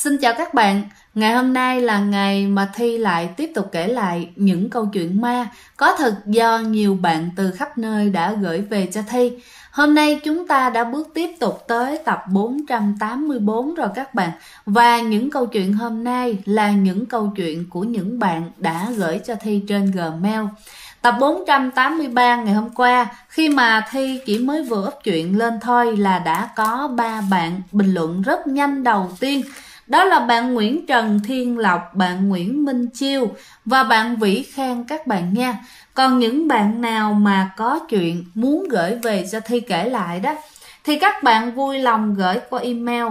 Xin chào các bạn, ngày hôm nay là ngày mà Thi lại tiếp tục kể lại những câu chuyện ma có thật do nhiều bạn từ khắp nơi đã gửi về cho Thi. Hôm nay chúng ta đã bước tiếp tục tới tập 484 rồi các bạn. Và những câu chuyện hôm nay là những câu chuyện của những bạn đã gửi cho Thi trên Gmail. Tập 483 ngày hôm qua, khi mà Thi chỉ mới vừa up chuyện lên thôi là đã có 3 bạn bình luận rất nhanh đầu tiên. Đó là bạn Nguyễn Trần Thiên Lộc, bạn Nguyễn Minh Chiêu và bạn Vĩ Khang các bạn nha. Còn những bạn nào mà có chuyện muốn gửi về cho Thi kể lại đó thì các bạn vui lòng gửi qua email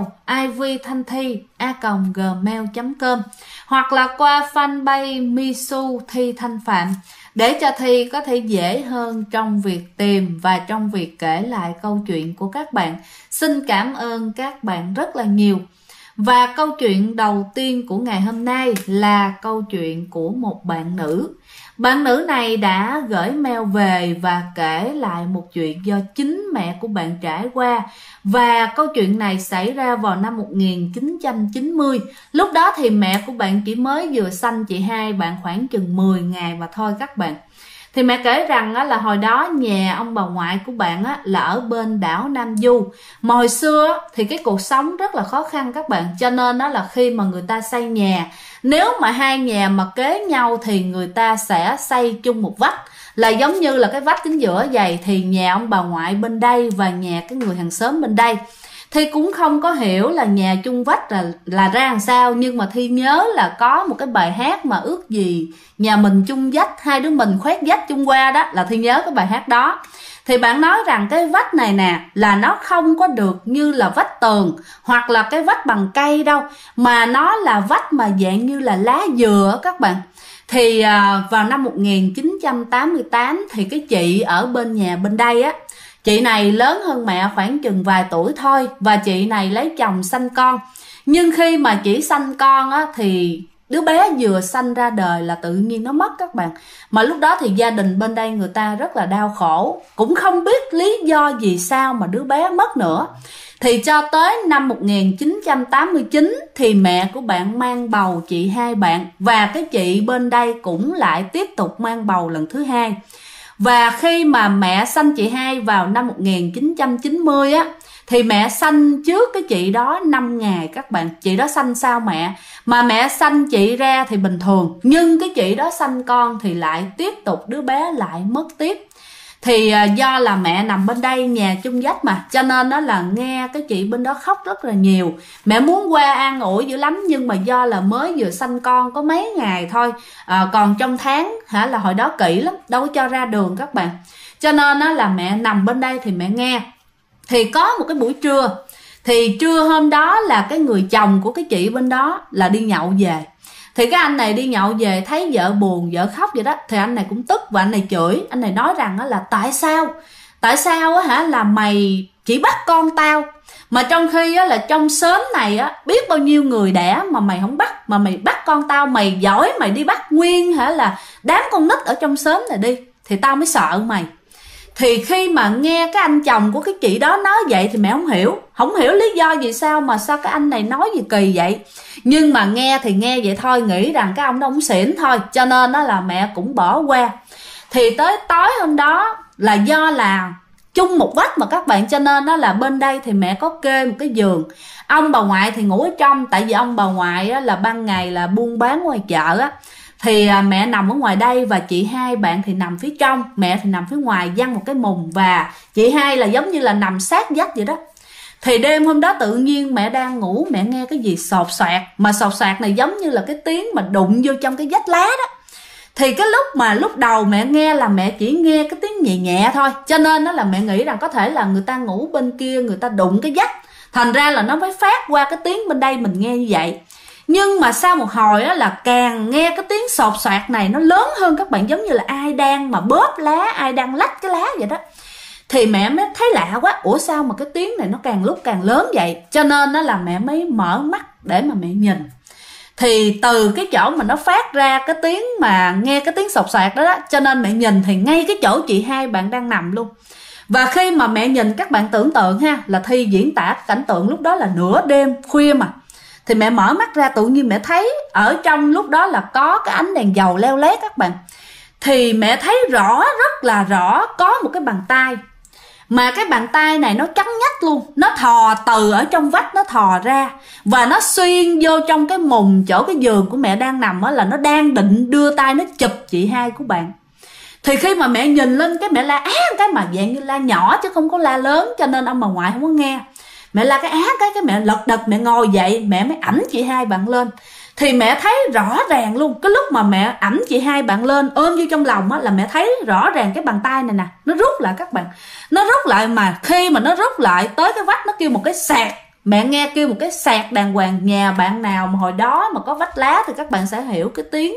ivthanthi@gmail.com hoặc là qua fanpage Misu Thi Thanh Phạm để cho Thi có thể dễ hơn trong việc tìm và trong việc kể lại câu chuyện của các bạn. Xin cảm ơn các bạn rất là nhiều. Và câu chuyện đầu tiên của ngày hôm nay là câu chuyện của một bạn nữ. Bạn nữ này đã gửi mail về và kể lại một chuyện do chính mẹ của bạn trải qua. Và câu chuyện này xảy ra vào năm 1990. Lúc đó thì mẹ của bạn chỉ mới vừa sanh chị hai bạn khoảng chừng 10 ngày mà thôi các bạn. Thì mẹ kể rằng là hồi đó nhà ông bà ngoại của bạn là ở bên đảo Nam Du. Mà hồi xưa thì cái cuộc sống rất là khó khăn các bạn. Cho nên là khi mà người ta xây nhà, nếu mà hai nhà mà kế nhau thì người ta sẽ xây chung một vách. Là giống như là cái vách chính giữa vậy thì nhà ông bà ngoại bên đây và nhà cái người hàng xóm bên đây. Thi cũng không có hiểu là nhà chung vách là ra làm sao. Nhưng mà Thi nhớ là có một cái bài hát mà ước gì nhà mình chung vách, hai đứa mình khoét vách chung qua đó. Là Thi nhớ cái bài hát đó. Thì bạn nói rằng cái vách này nè là nó không có được như là vách tường hoặc là cái vách bằng cây đâu, mà nó là vách mà dạng như là lá dừa các bạn. Thì vào năm 1988 thì cái chị ở bên nhà bên đây á, chị này lớn hơn mẹ khoảng chừng vài tuổi thôi. Và chị này lấy chồng sanh con. Nhưng khi mà chị sanh con á thì đứa bé vừa sanh ra đời là tự nhiên nó mất các bạn. Mà lúc đó thì gia đình bên đây người ta rất là đau khổ, cũng không biết lý do gì sao mà đứa bé mất nữa. Thì cho tới năm 1989 thì mẹ của bạn mang bầu chị hai bạn. Và cái chị bên đây cũng lại tiếp tục mang bầu lần thứ hai. Và khi mà mẹ sanh chị hai vào năm 1990 á, thì mẹ sanh trước cái chị đó 5 ngày các bạn. Chị đó sanh sau mẹ. Mà mẹ sanh chị ra thì bình thường, nhưng cái chị đó sanh con thì lại tiếp tục đứa bé lại mất tiếp. Thì do là mẹ nằm bên đây nhà chung vách mà, cho nên đó là nghe cái chị bên đó khóc rất là nhiều. Mẹ muốn qua an ủi dữ lắm, nhưng mà do là mới vừa sanh con có mấy ngày thôi, còn trong tháng là hồi đó kỹ lắm, đâu có cho ra đường các bạn. Cho nên đó là mẹ nằm bên đây thì mẹ nghe. Thì có một cái buổi trưa, thì trưa hôm đó là cái người chồng của cái chị bên đó là đi nhậu về. Thì cái anh này đi nhậu về thấy vợ buồn, vợ khóc vậy đó, thì anh này cũng tức và anh này chửi. Anh này nói rằng là tại sao là mày chỉ bắt con tao, mà trong khi là trong xóm này biết bao nhiêu người đẻ mà mày không bắt, mà mày bắt con tao, mày giỏi mày đi bắt nguyên là đám con nít ở trong xóm này đi, thì tao mới sợ mày. Thì khi mà nghe cái anh chồng của cái chị đó nói vậy thì mẹ không hiểu lý do gì sao mà sao cái anh này nói gì kỳ vậy. Nhưng mà nghe thì nghe vậy thôi, nghĩ rằng cái ông đó ông xỉn thôi, cho nên đó là mẹ cũng bỏ qua. Thì tới tối hôm đó là do là chung một vách mà các bạn, cho nên đó là bên đây thì mẹ có kê một cái giường. Ông bà ngoại thì ngủ ở trong, tại vì ông bà ngoại là ban ngày là buôn bán ngoài chợ á. Thì mẹ nằm ở ngoài đây và chị hai bạn thì nằm phía trong, mẹ thì nằm phía ngoài giăng một cái mùng, và chị hai là giống như là nằm sát vách vậy đó. Thì đêm hôm đó tự nhiên mẹ đang ngủ, mẹ nghe cái gì sột soạt, mà sột soạt này giống như là cái tiếng mà đụng vô trong cái vách lá đó. Thì cái lúc đầu mẹ nghe là mẹ chỉ nghe cái tiếng nhẹ nhẹ thôi, cho nên đó là mẹ nghĩ rằng có thể là người ta ngủ bên kia, người ta đụng cái vách, thành ra là nó mới phát qua cái tiếng bên đây mình nghe như vậy. Nhưng mà sau một hồi là càng nghe cái tiếng sột soạt này nó lớn hơn các bạn, giống như là ai đang mà bóp lá, ai đang lách cái lá vậy đó. Thì mẹ mới thấy lạ quá, ủa sao mà cái tiếng này nó càng lúc càng lớn vậy. Cho nên đó là mẹ mới mở mắt để mà mẹ nhìn. Thì từ cái chỗ mà nó phát ra cái tiếng mà nghe cái tiếng sột soạt đó, cho nên mẹ nhìn thì ngay cái chỗ chị hai bạn đang nằm luôn. Và khi mà mẹ nhìn, các bạn tưởng tượng là Thi diễn tả cảnh tượng lúc đó là nửa đêm khuya mà. Thì mẹ mở mắt ra tự nhiên mẹ thấy ở trong lúc đó là có cái ánh đèn dầu leo lét các bạn. Thì mẹ thấy rõ, rất là rõ, có một cái bàn tay. Mà cái bàn tay này nó trắng nhách luôn, nó thò từ ở trong vách nó thò ra, và nó xuyên vô trong cái mùng chỗ cái giường của mẹ đang nằm á, là nó đang định đưa tay nó chụp chị hai của bạn. Thì khi mà mẹ nhìn lên cái mẹ la á cái, mà dạng như la nhỏ chứ không có la lớn, cho nên ông bà ngoại không có nghe. Mẹ la cái á cái mẹ lật đật mẹ ngồi dậy, mẹ mới ẵm chị hai bạn lên. Thì mẹ thấy rõ ràng luôn, cái lúc mà mẹ ẵm chị hai bạn lên ôm vô trong lòng á, là mẹ thấy rõ ràng cái bàn tay này nè, nó rút lại các bạn. Nó rút lại, mà khi mà nó rút lại tới cái vách nó kêu một cái sạc. Mẹ nghe kêu một cái sạc đàng hoàng. Nhà bạn nào mà hồi đó mà có vách lá thì các bạn sẽ hiểu cái tiếng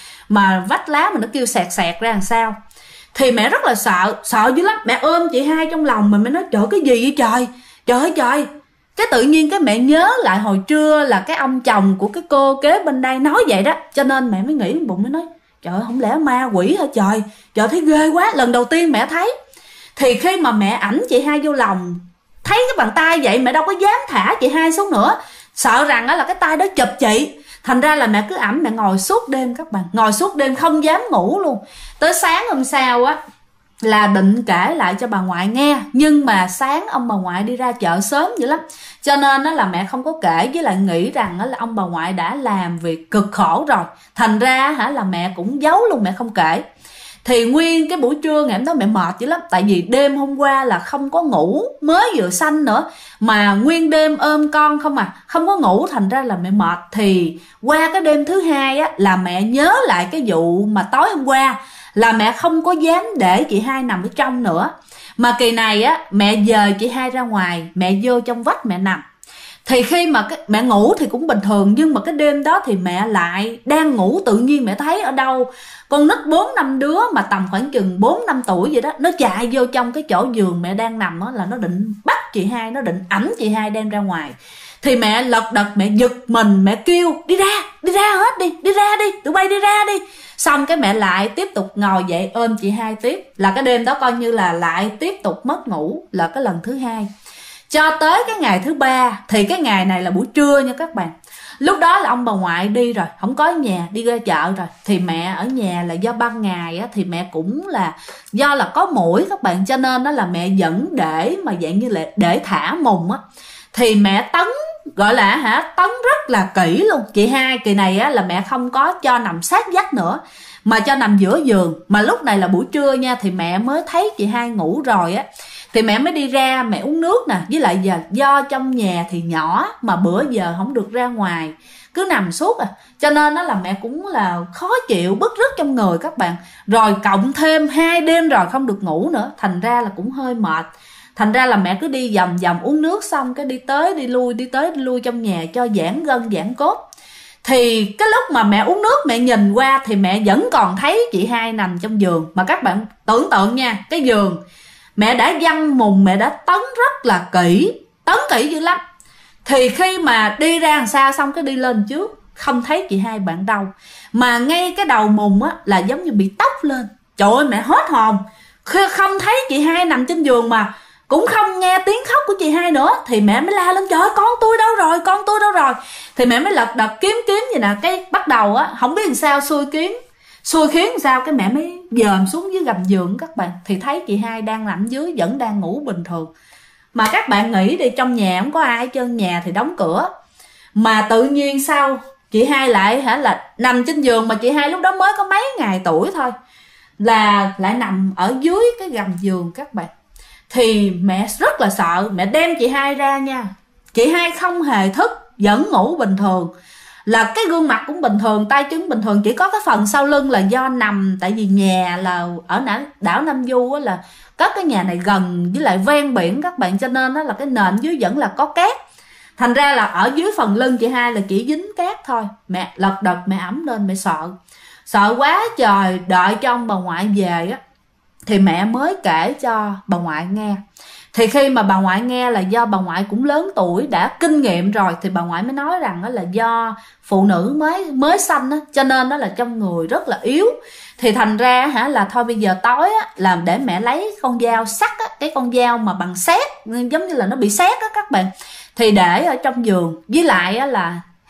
mà vách lá mà nó kêu sạc sạc ra làm sao. Thì mẹ rất là sợ dữ lắm. Mẹ ôm chị hai trong lòng mà mẹ nói trời cái gì vậy trời, trời ơi trời. Cái tự nhiên cái mẹ nhớ lại hồi trưa là cái ông chồng của cái cô kế bên đây nói vậy đó, cho nên mẹ mới nghĩ bụng, mới nói trời ơi, không lẽ ma quỷ hả trời, trời thấy ghê quá, lần đầu tiên mẹ thấy. Thì khi mà mẹ ẵm chị hai vô lòng, thấy cái bàn tay vậy mẹ đâu có dám thả chị hai xuống nữa, sợ rằng là cái tay đó chụp chị. Thành ra là mẹ cứ ẵm, mẹ ngồi suốt đêm các bạn, ngồi suốt đêm không dám ngủ luôn. Tới sáng hôm sau á là định kể lại cho bà ngoại nghe, nhưng mà sáng ông bà ngoại đi ra chợ sớm dữ lắm, cho nên là mẹ không có kể, với lại nghĩ rằng là ông bà ngoại đã làm việc cực khổ rồi, thành ra là mẹ cũng giấu luôn, mẹ không kể. Thì nguyên cái buổi trưa ngày hôm đó mẹ mệt dữ lắm, tại vì đêm hôm qua là không có ngủ, mới vừa sanh nữa, mà nguyên đêm ôm con không không có ngủ, thành ra là mẹ mệt. Thì qua cái đêm thứ hai á là mẹ nhớ lại cái vụ mà tối hôm qua, là mẹ không có dám để chị hai nằm ở trong nữa, mà kỳ này á mẹ dời chị hai ra ngoài, mẹ vô trong vách mẹ nằm. Thì khi mà mẹ ngủ thì cũng bình thường, nhưng mà cái đêm đó thì mẹ lại đang ngủ, tự nhiên mẹ thấy ở đâu con nít 4-5 đứa mà tầm khoảng chừng 4-5 tuổi vậy đó, nó chạy vô trong cái chỗ giường mẹ đang nằm á, là nó định bắt chị hai, nó định ẵm chị hai đem ra ngoài. Thì mẹ lật đật mẹ giật mình, mẹ kêu đi ra hết đi, đi ra đi, tụi bay đi ra đi. Xong cái mẹ lại tiếp tục ngồi dậy ôm chị hai tiếp, là cái đêm đó coi như là lại tiếp tục mất ngủ, là cái lần thứ hai. Cho tới cái ngày thứ ba, thì cái ngày này là buổi trưa nha các bạn. Lúc đó là ông bà ngoại đi rồi, không có ở nhà, đi ra chợ rồi. Thì mẹ ở nhà là do ban ngày á, thì mẹ cũng là do là có muỗi các bạn, cho nên đó là mẹ vẫn để mà dạng như là để thả mùng á. Thì mẹ tấn, gọi là tấn rất là kỹ luôn. Chị hai kỳ này á là mẹ không có cho nằm sát vách nữa, mà cho nằm giữa giường. Mà lúc này là buổi trưa nha, thì mẹ mới thấy chị hai ngủ rồi á, thì mẹ mới đi ra mẹ uống nước nè. Với lại giờ do trong nhà thì nhỏ, mà bữa giờ không được ra ngoài, cứ nằm suốt cho nên đó là mẹ cũng là khó chịu, bứt rứt trong người các bạn. Rồi cộng thêm 2 đêm rồi không được ngủ nữa, thành ra là cũng hơi mệt. Thành ra là mẹ cứ đi vòng vòng uống nước, xong cái đi tới đi lui, đi tới đi lui trong nhà cho giãn gân giãn cốt. Thì cái lúc mà mẹ uống nước, mẹ nhìn qua thì mẹ vẫn còn thấy chị hai nằm trong giường. Mà các bạn tưởng tượng nha, cái giường mẹ đã văng mùng, mẹ đã tấn rất là kỹ, tấn kỹ dữ lắm. Thì khi mà đi ra đằng xa xong cái đi lên trước, không thấy chị hai bạn đâu, mà ngay cái đầu mùng á là giống như bị tóc lên. Trời ơi mẹ hết hồn, không thấy chị hai nằm trên giường, mà cũng không nghe tiếng khóc của chị hai nữa. Thì mẹ mới la lên trời ơi, con tôi đâu rồi, con tôi đâu rồi. Thì mẹ mới lật đật kiếm vậy nè, cái bắt đầu á không biết làm sao xui khiến sao, cái mẹ mới dòm xuống dưới gầm giường các bạn, thì thấy chị hai đang nằm dưới, vẫn đang ngủ bình thường. Mà các bạn nghĩ đi, trong nhà không có ai hết trơn, nhà thì đóng cửa, mà tự nhiên sao chị hai lại là nằm trên giường, mà chị hai lúc đó mới có mấy ngày tuổi thôi, là lại nằm ở dưới cái gầm giường các bạn. Thì mẹ rất là sợ, mẹ đem chị hai ra nha, chị hai không hề thức, vẫn ngủ bình thường, là cái gương mặt cũng bình thường, tay chân bình thường, chỉ có cái phần sau lưng là do nằm, tại vì nhà là ở đảo Nam Du á, là cất cái nhà này gần với lại ven biển các bạn, cho nên đó là cái nền dưới vẫn là có cát, thành ra là ở dưới phần lưng chị hai là chỉ dính cát thôi. Mẹ lật đật mẹ ẵm lên, mẹ sợ quá trời. Đợi cho ông bà ngoại về á thì mẹ mới kể cho bà ngoại nghe. Thì khi mà bà ngoại nghe là do bà ngoại cũng lớn tuổi, đã kinh nghiệm rồi, thì bà ngoại mới nói rằng là do phụ nữ mới sanh á, cho nên đó là trong người rất là yếu. Thì thành ra là thôi bây giờ tối á, làm để mẹ lấy con dao sắt á, cái con dao mà bằng sét, giống như là nó bị sét á các bạn, thì để ở trong giường. Với lại á là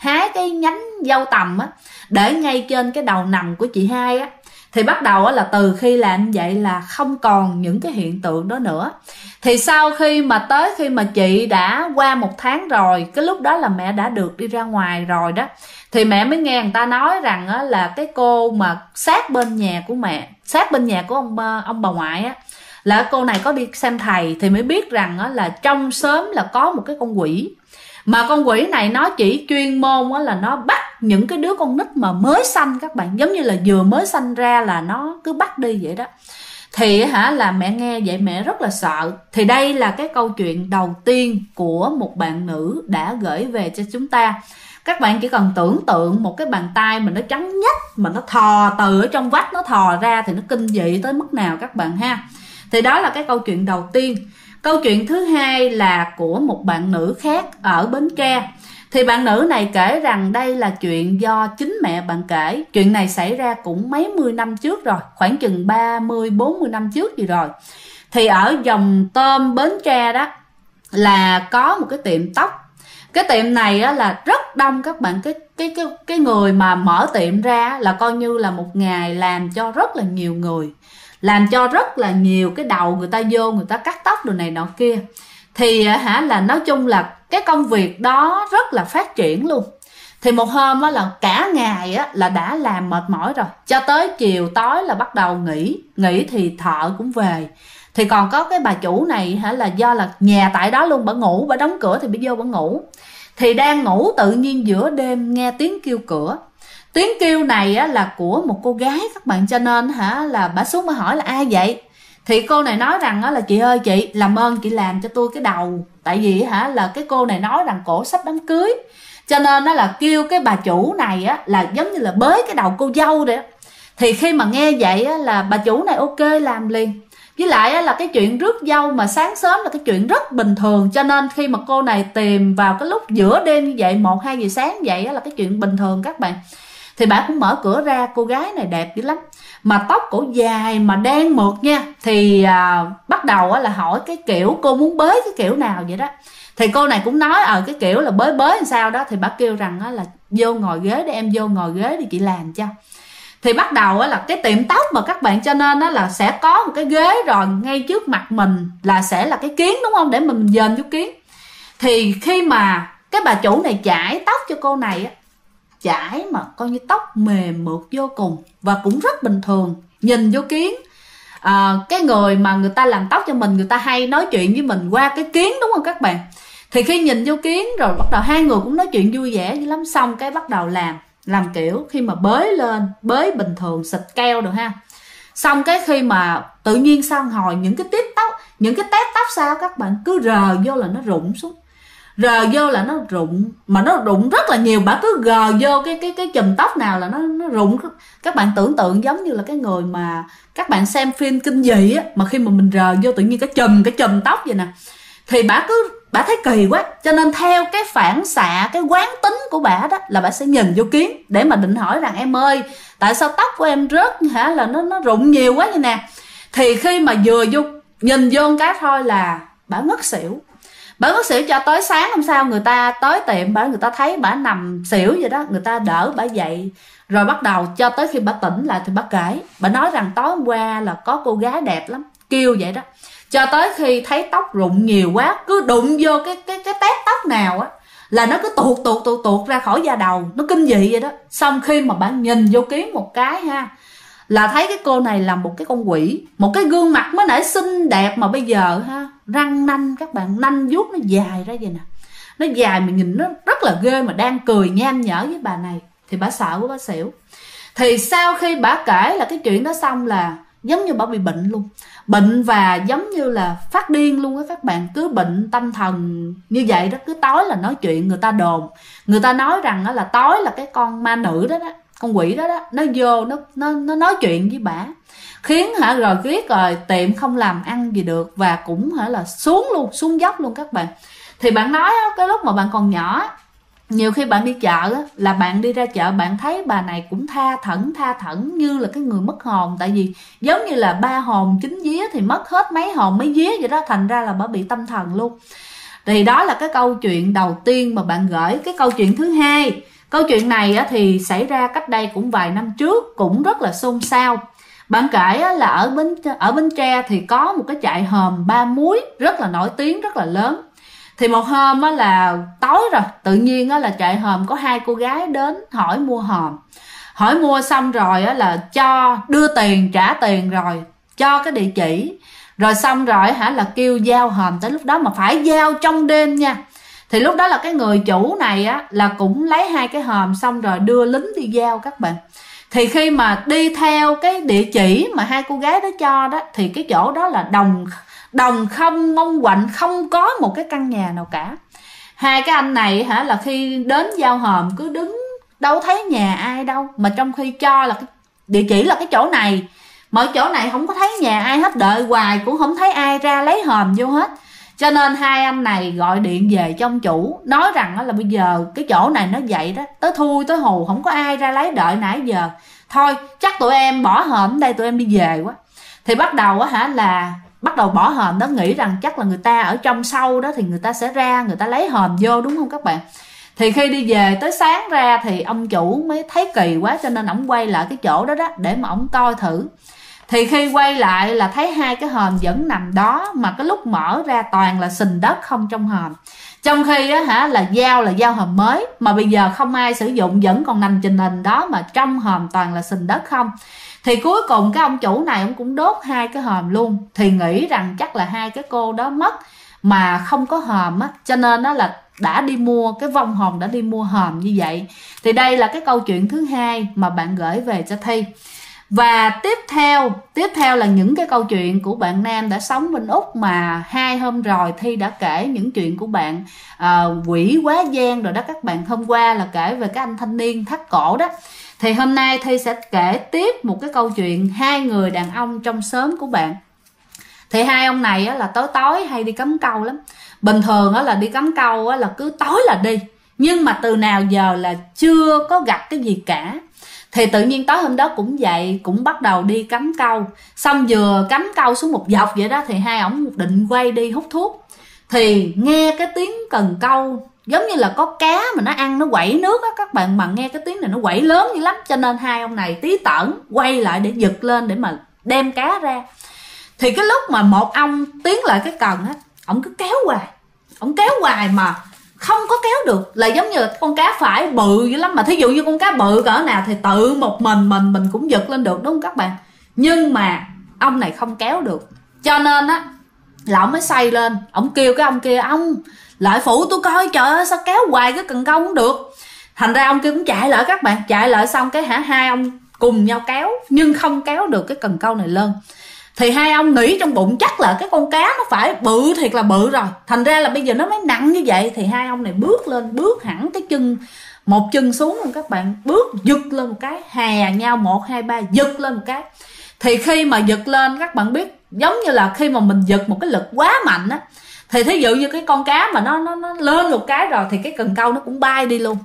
hái cái nhánh dâu tằm á, để ngay trên cái đầu nằm của chị hai á. Thì bắt đầu là từ khi làm vậy là không còn những cái hiện tượng đó nữa. Thì sau khi mà tới khi mà chị đã qua 1 tháng rồi, cái lúc đó là mẹ đã được đi ra ngoài rồi đó, thì mẹ mới nghe người ta nói rằng á, là cái cô mà sát bên nhà của mẹ, sát bên nhà của ông bà ngoại á, là cô này có đi xem thầy, thì mới biết rằng á, là trong xóm là có một cái con quỷ. Mà con quỷ này nó chỉ chuyên môn á, là nó bắt những cái đứa con nít mà mới sanh các bạn, giống như là vừa mới sanh ra là nó cứ bắt đi vậy đó. Thì là mẹ nghe vậy mẹ rất là sợ. Thì đây là cái câu chuyện đầu tiên của một bạn nữ đã gửi về cho chúng ta. Các bạn chỉ cần tưởng tượng một cái bàn tay mà nó trắng nhách, mà nó thò từ ở trong vách nó thò ra thì nó kinh dị tới mức nào các bạn ha. Thì đó là cái câu chuyện đầu tiên. Câu chuyện thứ hai là của một bạn nữ khác ở Bến Tre. Thì bạn nữ này kể rằng đây là chuyện do chính mẹ bạn kể. Chuyện này xảy ra cũng mấy mươi năm trước rồi, khoảng chừng 30-40 năm trước gì rồi. Thì ở Dòng Tôm Bến Tre đó là có một cái tiệm tóc. Cái tiệm này á, là rất đông các bạn. Cái người mà mở tiệm ra là coi như là một ngày làm cho rất là nhiều người, làm cho rất là nhiều cái đầu người ta vô, người ta cắt tóc đồ này nọ kia. Thì là nói chung là cái công việc đó rất là phát triển luôn. Thì một hôm á, là cả ngày á, là đã làm mệt mỏi rồi, cho tới chiều tối là bắt đầu nghỉ thì thợ cũng về. Thì còn có cái bà chủ này là do là nhà tại đó luôn, bà ngủ, bà đóng cửa thì bà vô bà ngủ. Thì đang ngủ tự nhiên giữa đêm nghe tiếng kêu cửa. Tiếng kêu này á, là của một cô gái các bạn, cho nên là bà xuống bà hỏi là ai vậy. Thì cô này nói rằng á, là chị ơi, chị làm ơn chị làm cho tôi cái đầu. Tại vì là cái cô này nói rằng cổ sắp đám cưới, cho nên nó là kêu cái bà chủ này á, là giống như là bới cái đầu cô dâu đấy. Thì khi mà nghe vậy á, là bà chủ này ok làm liền. Với lại á, là cái chuyện rước dâu mà sáng sớm là cái chuyện rất bình thường, cho nên khi mà cô này tìm vào cái lúc giữa đêm như vậy, 1-2 giờ sáng vậy á, là cái chuyện bình thường các bạn. Thì bà cũng mở cửa ra. Cô gái này đẹp dữ lắm, mà tóc cổ dài mà đen mượt nha. Thì bắt đầu là hỏi cái kiểu cô muốn bới cái kiểu nào vậy đó. Thì cô này cũng nói cái kiểu là bới làm sao đó. Thì bà kêu rằng là vô ngồi ghế để em vô ngồi ghế để chị làm cho. Thì bắt đầu là cái tiệm tóc mà các bạn, cho nên là sẽ có một cái ghế rồi ngay trước mặt mình là sẽ là cái kiến, đúng không, để mình dền vô kiến. Thì khi mà cái bà chủ này chải tóc cho cô này á, chải mà coi như tóc mềm mượt vô cùng và cũng rất bình thường, nhìn vô kiến. Cái người mà người ta làm tóc cho mình, người ta hay nói chuyện với mình qua cái kiến, đúng không các bạn. Thì khi nhìn vô kiến rồi bắt đầu hai người cũng nói chuyện vui vẻ dữ lắm. Xong cái bắt đầu làm kiểu khi mà bới lên, bới bình thường xịt keo được ha. Xong cái khi mà tự nhiên sau hồi những cái tép tóc, những cái tép tóc sao các bạn, cứ rờ vô là nó rụng xuống, rờ vô là nó rụng, mà nó rụng rất là nhiều. Bà cứ gờ vô cái chùm tóc nào là nó rụng. Các bạn tưởng tượng giống như là cái người mà các bạn xem phim kinh dị á, mà khi mà mình rờ vô tự nhiên cái chùm tóc vậy nè. Thì bà thấy kỳ quá, cho nên theo cái phản xạ, cái quán tính của bà đó là bà sẽ nhìn vô kiến để mà định hỏi rằng em ơi, tại sao tóc của em rớt là nó rụng nhiều quá như nè. Thì khi mà vừa vô nhìn vô cái thôi là bà ngất xỉu. Bà ngất xỉu cho tới sáng hôm sau người ta tới tiệm bà, người ta thấy bà nằm xỉu vậy đó, người ta đỡ bà dậy. Rồi bắt đầu cho tới khi bà tỉnh lại thì bà kể, bà nói rằng tối hôm qua là có cô gái đẹp lắm kêu vậy đó. Cho tới khi thấy tóc rụng nhiều quá, cứ đụng vô cái tép tóc nào á là nó cứ tuột ra khỏi da đầu, nó kinh dị vậy đó. Xong khi mà bạn nhìn vô kiến một cái ha, là thấy cái cô này là một cái con quỷ. Một cái gương mặt mới nãy xinh đẹp mà bây giờ răng nanh các bạn, nanh vuốt nó dài ra vậy nè, nó dài mà nhìn nó rất là ghê, mà đang cười nham nhở với bà này. Thì bà sợ quá, bà xỉu. Thì sau khi bà kể là cái chuyện đó xong là giống như bà bị bệnh luôn, bệnh và giống như là phát điên luôn á các bạn, cứ bệnh tâm thần như vậy đó. Cứ tối là nói chuyện, người ta đồn, người ta nói rằng là tối là cái con ma nữ đó, con quỷ đó nó vô nó nói chuyện với bả, khiến rồi riết rồi tiệm không làm ăn gì được, và cũng là xuống dốc luôn các bạn. Thì bạn nói cái lúc mà bạn còn nhỏ, nhiều khi bạn đi chợ là bạn đi ra chợ bạn thấy bà này cũng tha thẩn như là cái người mất hồn. Tại vì giống như là 3 hồn 9 vía thì mất hết mấy hồn mấy vía vậy đó, thành ra là bà bị tâm thần luôn. Thì đó là cái câu chuyện đầu tiên mà bạn gửi. Cái câu chuyện thứ hai, câu chuyện này thì xảy ra cách đây cũng vài năm trước, cũng rất là xôn xao. Bạn kể là ở Bến Tre thì có một cái chại hòm Ba Múi rất là nổi tiếng, rất là lớn. Thì một hôm là tối rồi, tự nhiên là trại hòm có hai cô gái đến hỏi mua hòm. Hỏi mua xong rồi là cho đưa tiền, trả tiền rồi cho cái địa chỉ, rồi xong rồi là kêu giao hòm tới lúc đó, mà phải giao trong đêm nha. Thì lúc đó là cái người chủ này là cũng lấy hai cái hòm xong rồi đưa lính đi giao các bạn. Thì khi mà đi theo cái địa chỉ mà hai cô gái đó cho đó, thì cái chỗ đó là đồng không, mông quạnh, không có một cái căn nhà nào cả. Hai cái anh này là khi đến giao hòm cứ đứng đâu thấy nhà ai đâu, mà trong khi cho là cái địa chỉ là cái chỗ này, mà chỗ này không có thấy nhà ai hết, đợi hoài cũng không thấy ai ra lấy hòm vô hết. Cho nên hai anh này gọi điện về cho ông chủ, nói rằng là bây giờ cái chỗ này nó vậy đó, tới thui tới hù không có ai ra lấy, đợi nãy giờ, thôi chắc tụi em bỏ hòm đây, tụi em đi về quá. Thì bắt đầu là bắt đầu bỏ hòm đó, nghĩ rằng chắc là người ta ở trong sau đó thì người ta sẽ ra, người ta lấy hòm vô, đúng không các bạn. Thì khi đi về tới sáng ra thì ông chủ mới thấy kỳ quá, cho nên ổng quay lại cái chỗ đó để mà ổng coi thử. Thì khi quay lại là thấy hai cái hòm vẫn nằm đó, mà cái lúc mở ra toàn là sình đất không trong hòm. Trong khi là giao hòm mới, mà bây giờ không ai sử dụng, vẫn còn nằm trình hình đó, mà trong hòm toàn là sình đất không. Thì cuối cùng cái ông chủ này ông cũng đốt hai cái hòm luôn. Thì nghĩ rằng chắc là hai cái cô đó mất mà không có hòm cho nên là đã đi mua cái vong hồn, đã đi mua hòm như vậy. Thì đây là cái câu chuyện thứ hai mà bạn gửi về cho Thi. Và tiếp theo là những cái câu chuyện của bạn nam đã sống bên Úc, mà 2 hôm rồi Thi đã kể những chuyện của bạn quỷ quá gian rồi đó các bạn. Hôm qua là kể về cái anh thanh niên thắt cổ đó. Thì hôm nay Thi sẽ kể tiếp một cái câu chuyện hai người đàn ông trong xóm của bạn. Thì hai ông này là tối tối hay đi cắm câu lắm. Bình thường là đi cắm câu là cứ tối là đi, nhưng mà từ nào giờ là chưa có gặp cái gì cả. Thì tự nhiên tối hôm đó cũng vậy, cũng bắt đầu đi cắm câu. Xong vừa cắm câu xuống một dọc vậy đó, thì hai ổng định quay đi hút thuốc. Thì nghe cái tiếng cần câu giống như là có cá mà nó ăn, nó quẩy nước á các bạn. Mà nghe cái tiếng này nó quẩy lớn dữ lắm, cho nên hai ông này tí tởn quay lại để giật lên để mà đem cá ra. Thì cái lúc mà một ông tiến lại cái cần á, ổng cứ kéo hoài mà không có kéo được. Là giống như là con cá phải bự dữ lắm, mà thí dụ như con cá bự cỡ nào thì tự một mình cũng giật lên được, đúng không các bạn. Nhưng mà ông này không kéo được, cho nên là ông mới xoay lên, ông kêu cái ông kia: ông lại phụ tôi coi, trời ơi sao kéo hoài cái cần câu không được. Thành ra ông kia cũng chạy lại các bạn, chạy lại xong cái hai ông cùng nhau kéo, nhưng không kéo được cái cần câu này lên. Thì hai ông nghĩ trong bụng chắc là cái con cá nó phải bự thiệt là bự rồi, thành ra là bây giờ nó mới nặng như vậy. Thì hai ông này bước lên, bước hẳn cái chân, một chân xuống luôn các bạn, bước giật lên một cái, hè nhau 1, 2, 3 giật lên một cái. Thì khi mà giật lên các bạn biết, giống như là khi mà mình giật một cái lực quá mạnh á, thì thí dụ như cái con cá mà nó lên một cái rồi thì cái cần câu nó cũng bay đi luôn.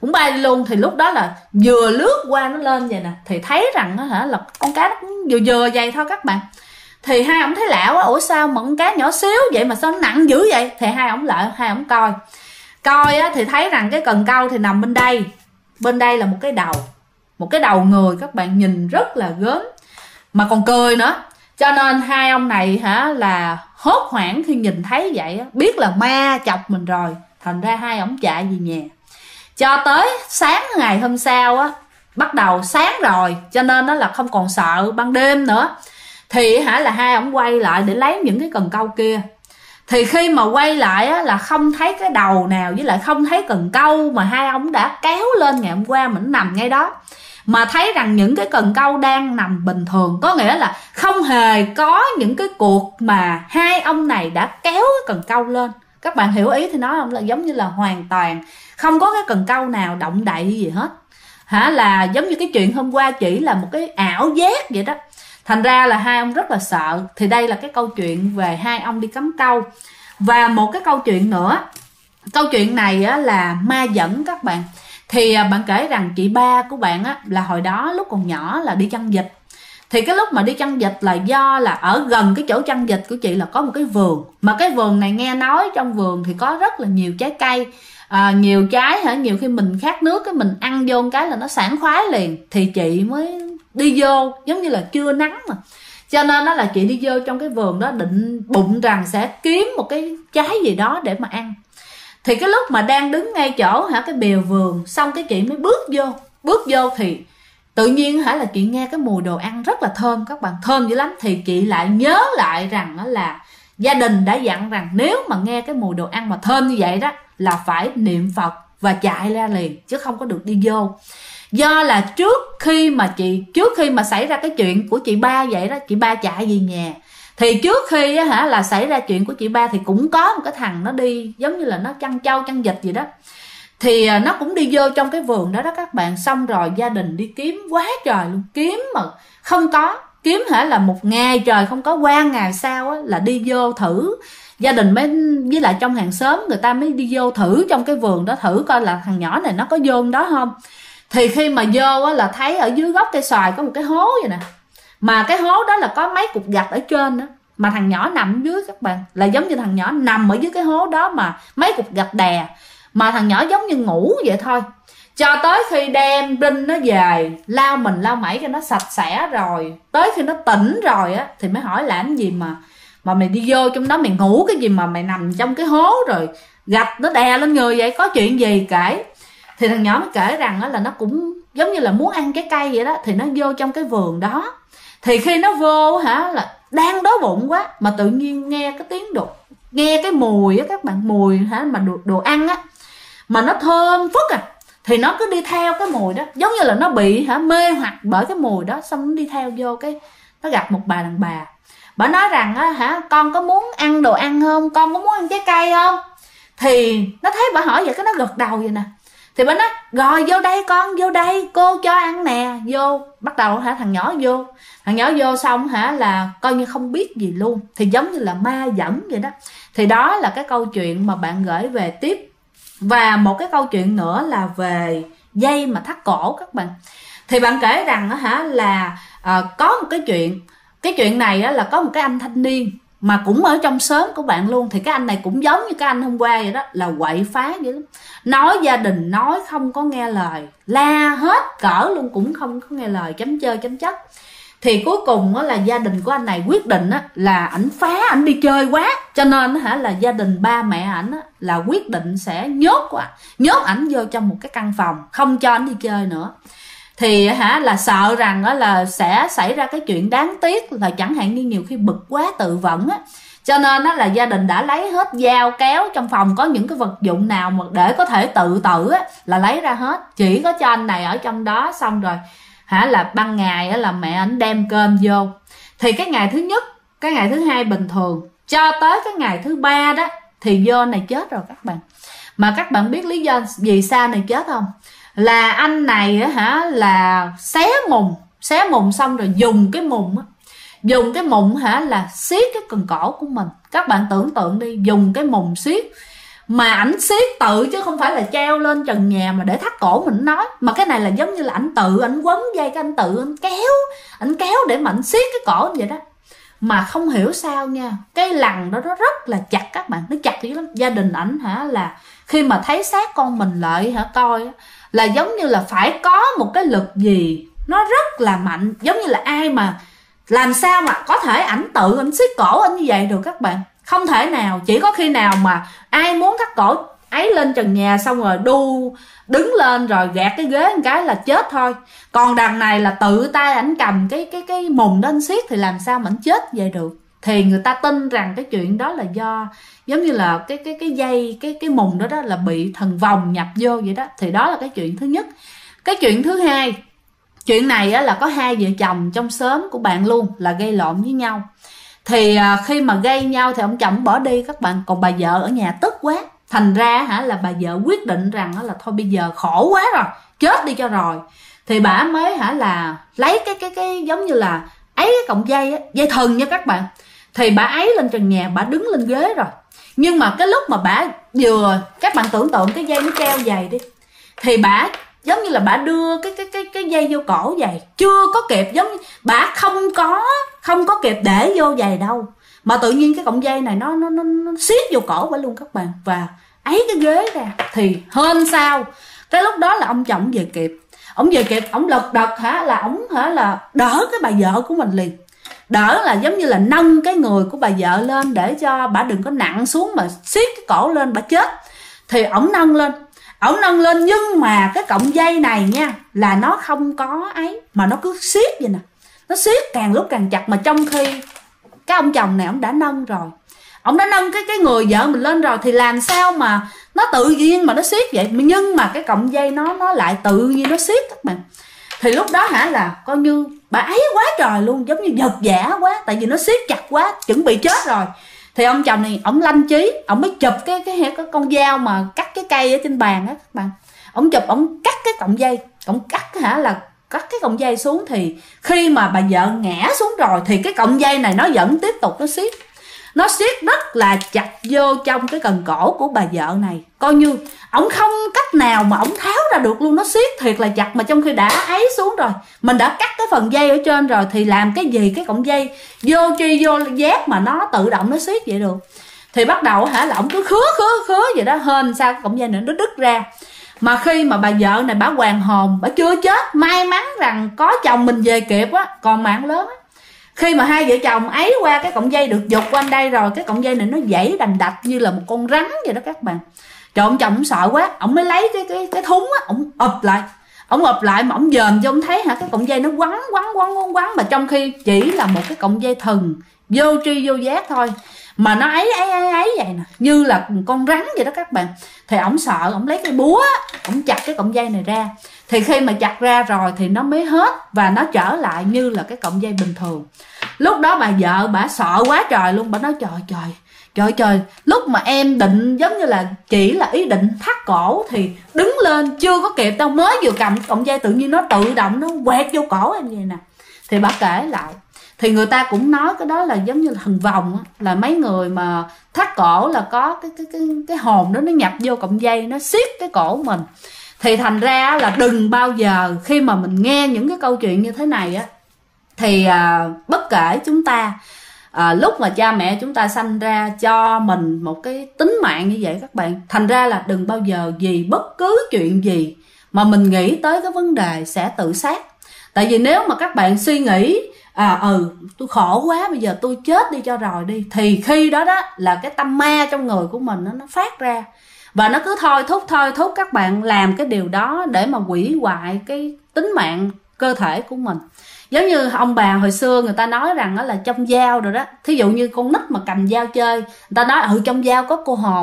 Thì lúc đó là vừa lướt qua nó lên vậy nè, thì thấy rằng là con cá nó cũng vừa vậy thôi các bạn. Thì hai ông thấy lạ quá, ủa sao mà con cá nhỏ xíu vậy mà sao nó nặng dữ vậy. Thì hai ông coi thì thấy rằng cái cần câu thì nằm bên đây là một cái đầu người các bạn, nhìn rất là gớm mà còn cười nữa. Cho nên hai ông này là hốt hoảng khi nhìn thấy vậy, biết là ma chọc mình rồi, thành ra hai ông chạy về nhà. Cho tới sáng ngày hôm sau bắt đầu sáng rồi, cho nên là không còn sợ ban đêm nữa. Thì là hai ông quay lại để lấy những cái cần câu kia. Thì khi mà quay lại là không thấy cái đầu nào, với lại không thấy cần câu mà hai ông đã kéo lên ngày hôm qua mà nó nằm ngay đó. Mà thấy rằng những cái cần câu đang nằm bình thường, có nghĩa là không hề có những cái cuộc mà hai ông này đã kéo cái cần câu lên. Các bạn hiểu ý thì nói không? Là giống như là hoàn toàn không có cái cần câu nào động đậy gì hết. Là giống như cái chuyện hôm qua chỉ là một cái ảo giác vậy đó. Thành ra là hai ông rất là sợ. Thì đây là cái câu chuyện về hai ông đi cắm câu. Và một cái câu chuyện nữa, câu chuyện này là ma dẫn các bạn. Thì bạn kể rằng chị ba của bạn là hồi đó lúc còn nhỏ là đi chăn vịt. Thì cái lúc mà đi chăn vịt là do là ở gần cái chỗ chăn vịt của chị là có một cái vườn, mà cái vườn này nghe nói trong vườn thì có rất là nhiều trái cây, nhiều trái hả, nhiều khi mình khát nước cái mình ăn vô một cái là nó sảng khoái liền. Thì chị mới đi vô, giống như là trưa nắng mà, cho nên đó là chị đi vô trong cái vườn đó định bụng rằng sẽ kiếm một cái trái gì đó để mà ăn. Thì cái lúc mà đang đứng ngay chỗ hả cái bìa vườn, xong cái chị mới bước vô thì tự nhiên hả là chị nghe cái mùi đồ ăn rất là thơm các bạn, thơm dữ lắm. Thì chị lại nhớ lại rằng đó là gia đình đã dặn rằng nếu mà nghe cái mùi đồ ăn mà thơm như vậy đó là phải niệm Phật và chạy ra liền, chứ không có được đi vô. Do là trước khi mà xảy ra cái chuyện của chị ba vậy đó, chị ba chạy về nhà, thì trước khi hả là xảy ra chuyện của chị ba thì cũng có một cái thằng nó đi giống như là nó chăn trâu chăn vịt gì đó, thì nó cũng đi vô trong cái vườn đó đó các bạn. Xong rồi gia đình đi kiếm quá trời luôn, kiếm mà không có, kiếm hả là một ngày trời không có, qua ngày sau á là đi vô thử, gia đình mới với lại trong hàng xóm người ta mới đi vô thử trong cái vườn đó, thử coi là thằng nhỏ này nó có vô đó không. Thì khi mà vô á là thấy ở dưới gốc cây xoài có một cái hố vậy nè, mà cái hố đó là có mấy cục gạch ở trên đó, mà thằng nhỏ nằm ở dưới các bạn, là giống như thằng nhỏ nằm ở dưới cái hố đó mà mấy cục gạch đè, mà thằng nhỏ giống như ngủ vậy thôi. Cho tới khi đem Rinh nó về lau mình lau mẩy cho nó sạch sẽ rồi, tới khi nó tỉnh rồi á thì mới hỏi làm gì mà mày đi vô trong đó mày ngủ cái gì mà mày nằm trong cái hố rồi gạch nó đè lên người vậy, có chuyện gì kể. Thì thằng nhỏ mới kể rằng là nó cũng giống như là muốn ăn trái cây vậy đó, thì nó vô trong cái vườn đó. Thì khi nó vô hả là đang đói bụng quá mà tự nhiên nghe cái tiếng nghe cái mùi á các bạn, mùi hả mà đồ ăn á mà nó thơm phức à, thì nó cứ đi theo cái mùi đó, giống như là nó bị mê hoặc bởi cái mùi đó. Xong nó đi theo vô cái nó gặp một bà đàn bà nói rằng á con có muốn ăn đồ ăn không, con có muốn ăn trái cây không. Thì nó thấy bà hỏi vậy cái nó gật đầu vậy nè. Thì bà nói rồi vô đây con, vô đây cô cho ăn nè. Vô bắt đầu thằng nhỏ vô xong là coi như không biết gì luôn, thì giống như là ma dẫn vậy đó. Thì đó là cái câu chuyện mà bạn gửi về tiếp. Và một cái câu chuyện nữa là về dây mà thắt cổ các bạn. Thì bạn kể rằng là có một cái chuyện này là có một cái anh thanh niên mà cũng ở trong xóm của bạn luôn. Thì cái anh này cũng giống như cái anh hôm qua vậy đó, là quậy phá vậy lắm, nói gia đình nói không có nghe lời, la hết cỡ luôn cũng không có nghe lời, chấm chơi chấm chất. Thì cuối cùng là gia đình của anh này quyết định là ảnh phá, ảnh đi chơi quá, cho nên là gia đình ba mẹ ảnh là quyết định sẽ nhốt ảnh vô trong một cái căn phòng, không cho ảnh đi chơi nữa. Thì là sợ rằng là sẽ xảy ra cái chuyện đáng tiếc, là chẳng hạn như nhiều khi bực quá tự vẫn cho nên là gia đình đã lấy hết dao kéo trong phòng, có những cái vật dụng nào mà để có thể tự tử là lấy ra hết, chỉ có cho anh này ở trong đó. Xong rồi là ban ngày là mẹ ảnh đem cơm vô. Thì cái ngày thứ nhất, cái ngày thứ hai bình thường, cho tới cái ngày thứ ba đó thì vô này chết rồi các bạn. Mà các bạn biết lý do vì sao này chết không? Là anh này là xé mùng xong rồi dùng cái mùng là siết cái cần cổ của mình. Các bạn tưởng tượng đi, dùng cái mùng siết, mà ảnh siết tự chứ không phải là treo lên trần nhà mà để thắt cổ mình nói. Mà cái này là giống như là ảnh tự ảnh quấn dây, cái anh tự ảnh kéo để mà ảnh siết cái cổ vậy đó. Mà không hiểu sao nha, cái lằn đó nó rất là chặt các bạn, nó chặt dữ lắm. Gia đình ảnh là khi mà thấy xác con mình lại coi là giống như là phải có một cái lực gì nó rất là mạnh, giống như là ai mà làm sao mà có thể ảnh tự ảnh siết cổ ảnh như vậy được các bạn. Không thể nào, chỉ có khi nào mà ai muốn thắt cổ ấy lên trần nhà xong rồi đứng lên rồi gạt cái ghế một cái là chết thôi. Còn đằng này là tự tay ảnh cầm cái mùng đó ảnh siết, thì làm sao mà ảnh chết vậy được. Thì người ta tin rằng cái chuyện đó là do giống như là cái dây cái mùng đó là bị thần vòng nhập vô vậy đó. Thì đó là cái chuyện thứ nhất. Cái chuyện thứ hai, chuyện này là có hai vợ chồng trong xóm của bạn luôn là gây lộn với nhau. Thì khi mà gây nhau thì ông chồng bỏ đi các bạn, còn bà vợ ở nhà tức quá. Thành ra là bà vợ quyết định rằng là thôi bây giờ khổ quá rồi, chết đi cho rồi. Thì bà mới là lấy cái giống như là ấy cái cọng dây thừng nha các bạn. Thì bà ấy lên trần nhà, bà đứng lên ghế rồi. Nhưng mà cái lúc mà bà vừa, các bạn tưởng tượng cái dây nó treo dày đi, thì bà giống như là bà đưa cái dây vô cổ vậy, chưa có kịp, giống như bà không có kịp để vô giày đâu, mà tự nhiên cái cọng dây này nó siết vô cổ bà luôn các bạn, và ấy cái ghế ra. Thì hên sao cái lúc đó là ông chồng về kịp, ông lật đật là đỡ cái bà vợ của mình liền, đỡ là giống như là nâng cái người của bà vợ lên để cho bà đừng có nặng xuống mà siết cái cổ lên bà chết. Thì ổng nâng lên, nhưng mà cái cọng dây này nha là nó không có ấy, mà nó cứ siết vậy nè, nó siết càng lúc càng chặt. Mà trong khi cái ông chồng này ông đã nâng rồi, ông đã nâng cái người vợ mình lên rồi, thì làm sao mà nó tự nhiên mà nó siết vậy, nhưng mà cái cọng dây nó lại tự nhiên nó siết các bạn. Thì lúc đó là coi như bà ấy quá trời luôn, giống như giật giả quá, tại vì nó siết chặt quá, chuẩn bị chết rồi. Thì ông chồng này ổng lanh trí, ổng mới chụp cái con dao mà cắt cái cây ở trên bàn á các bạn, ổng chụp, ổng cắt cái cọng dây, ổng cắt cắt cái cọng dây xuống. Thì khi mà bà vợ ngã xuống rồi thì cái cọng dây này nó vẫn tiếp tục nó siết rất là chặt vô trong cái cần cổ của bà vợ này, coi như ổng không cách nào mà ổng tháo ra được luôn, nó siết thiệt là chặt. Mà trong khi đã ấy xuống rồi, mình đã cắt cái phần dây ở trên rồi, thì làm cái gì cái cọng dây vô giác mà nó tự động nó siết vậy được. Thì bắt đầu là ổng cứ khứa vậy đó, hên sao cái cọng dây này nó đứt ra. Mà khi mà bà vợ này bà hoàn hồn, bà chưa chết, may mắn rằng có chồng mình về kịp á, còn mạng lớn á. Khi mà hai vợ chồng ấy qua cái cọng dây được giục quanh đây rồi, cái cọng dây này nó dãy đành đạch như là một con rắn vậy đó các bạn. Trời, ông chồng sợ quá, ông mới lấy cái thúng á, ông ụp lại mà ông dòm cho ông thấy cái cọng dây nó quắn, mà trong khi chỉ là một cái cọng dây thừng vô tri vô giác thôi, mà nó ấy vậy nè, như là con rắn vậy đó các bạn. Thì ổng sợ, ổng lấy cái búa, ổng chặt cái cọng dây này ra. Thì khi mà chặt ra rồi thì nó mới hết, và nó trở lại như là cái cọng dây bình thường. Lúc đó bà vợ bà sợ quá trời luôn, bà nói trời, lúc mà em định giống như là chỉ là ý định thắt cổ thì đứng lên chưa có kịp đâu, mới vừa cầm cọng dây tự nhiên nó tự động nó quẹt vô cổ em vậy nè. Thì bà kể lại, thì người ta cũng nói cái đó là giống như là thần vòng á, là mấy người mà thắt cổ là có cái hồn đó nó nhập vô cọng dây, nó siết cái cổ mình. Thì thành ra là đừng bao giờ khi mà mình nghe những cái câu chuyện như thế này á, thì bất kể chúng ta lúc mà cha mẹ chúng ta sanh ra cho mình một cái tính mạng như vậy các bạn, thành ra là đừng bao giờ vì bất cứ chuyện gì mà mình nghĩ tới cái vấn đề sẽ tự sát. Tại vì nếu mà các bạn suy nghĩ tôi khổ quá, bây giờ tôi chết đi cho rồi đi, thì khi đó là cái tâm ma trong người của mình nó phát ra, và nó cứ thôi thúc các bạn làm cái điều đó để mà hủy hoại cái tính mạng cơ thể của mình. Giống như ông bà hồi xưa người ta nói rằng đó là trong dao rồi đó, thí dụ như con nít mà cầm dao chơi, người ta nói trong dao có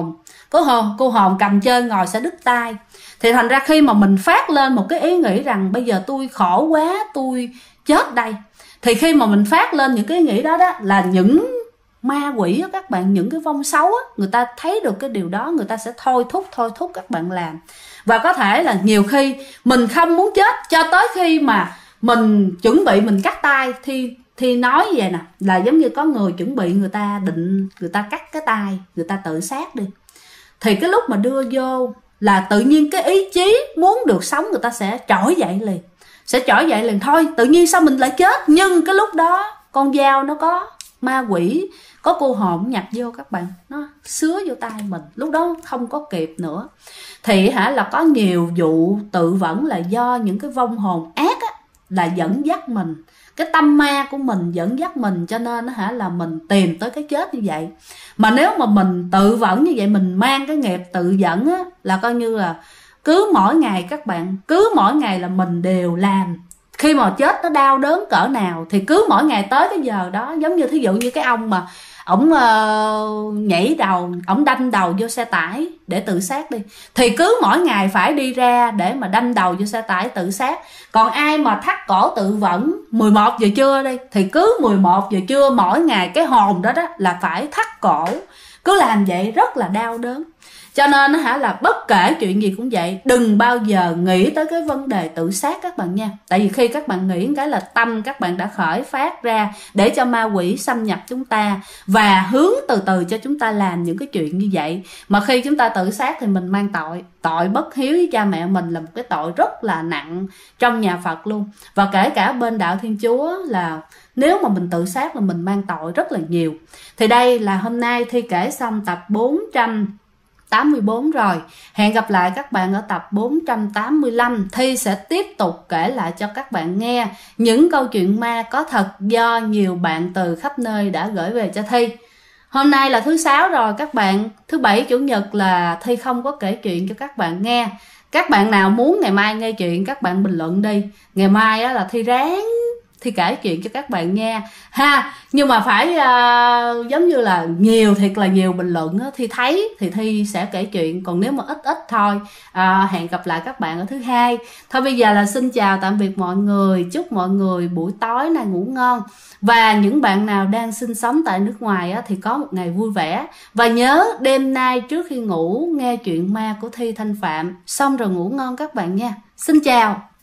cô hồn cầm chơi ngồi sẽ đứt tay. Thì thành ra khi mà mình phát lên một cái ý nghĩ rằng bây giờ tôi khổ quá, tôi chết đây, thì khi mà mình phát lên những cái ý nghĩ đó là những ma quỷ á các bạn, những cái vong xấu á, người ta thấy được cái điều đó, người ta sẽ thôi thúc các bạn làm. Và có thể là nhiều khi mình không muốn chết cho tới khi mà mình chuẩn bị mình cắt tay, thì nói vậy nè, là giống như có người chuẩn bị, người ta cắt cái tay, người ta tự sát đi. Thì cái lúc mà đưa vô là tự nhiên cái ý chí muốn được sống người ta sẽ trỗi dậy liền, thôi tự nhiên sao mình lại chết. Nhưng cái lúc đó con dao nó có ma quỷ, có cô hồn nhập vô các bạn, nó xứa vô tay mình, lúc đó không có kịp nữa. Thì là có nhiều vụ tự vẫn là do những cái vong hồn ác á, là dẫn dắt mình, cái tâm ma của mình dẫn dắt mình, cho nên là mình tìm tới cái chết như vậy. Mà nếu mà mình tự vẫn như vậy, mình mang cái nghiệp tự dẫn á, là coi như là cứ mỗi ngày các bạn, cứ mỗi ngày là mình đều làm. Khi mà chết nó đau đớn cỡ nào thì cứ mỗi ngày tới cái giờ đó, giống như thí dụ như cái ông mà ổng nhảy đầu, ổng đâm đầu vô xe tải để tự sát đi, thì cứ mỗi ngày phải đi ra để mà đâm đầu vô xe tải tự sát. Còn ai mà thắt cổ tự vẫn 11 giờ trưa đi, thì cứ 11 giờ trưa mỗi ngày cái hồn đó là phải thắt cổ, cứ làm vậy rất là đau đớn. Cho nên là bất kể chuyện gì cũng vậy, đừng bao giờ nghĩ tới cái vấn đề tự sát các bạn nha. Tại vì khi các bạn nghĩ cái là tâm các bạn đã khởi phát ra để cho ma quỷ xâm nhập chúng ta và hướng từ từ cho chúng ta làm những cái chuyện như vậy. Mà khi chúng ta tự sát thì mình mang tội bất hiếu với cha mẹ mình là một cái tội rất là nặng trong nhà Phật luôn. Và kể cả bên đạo Thiên Chúa là nếu mà mình tự sát là mình mang tội rất là nhiều. Thì đây là hôm nay Thi kể xong tập 484 rồi. Hẹn gặp lại các bạn ở tập 485. Thi sẽ tiếp tục kể lại cho các bạn nghe những câu chuyện ma có thật do nhiều bạn từ khắp nơi đã gửi về cho Thi. Hôm nay là thứ 6 rồi các bạn. Thứ Bảy, Chủ nhật là Thi không có kể chuyện cho các bạn nghe. Các bạn nào muốn ngày mai nghe chuyện các bạn bình luận đi. Ngày mai á, là Thi ráng Thi kể chuyện cho các bạn nghe ha. Nhưng mà phải giống như là thiệt là nhiều bình luận á, Thi thấy thì Thi sẽ kể chuyện. Còn nếu mà ít thôi, hẹn gặp lại các bạn ở thứ Hai. Thôi bây giờ là xin chào tạm biệt mọi người. Chúc mọi người buổi tối này ngủ ngon. Và những bạn nào đang sinh sống tại nước ngoài á, thì có một ngày vui vẻ. Và nhớ đêm nay trước khi ngủ nghe chuyện ma của Thi Thanh Phạm. Xong rồi ngủ ngon các bạn nha. Xin chào.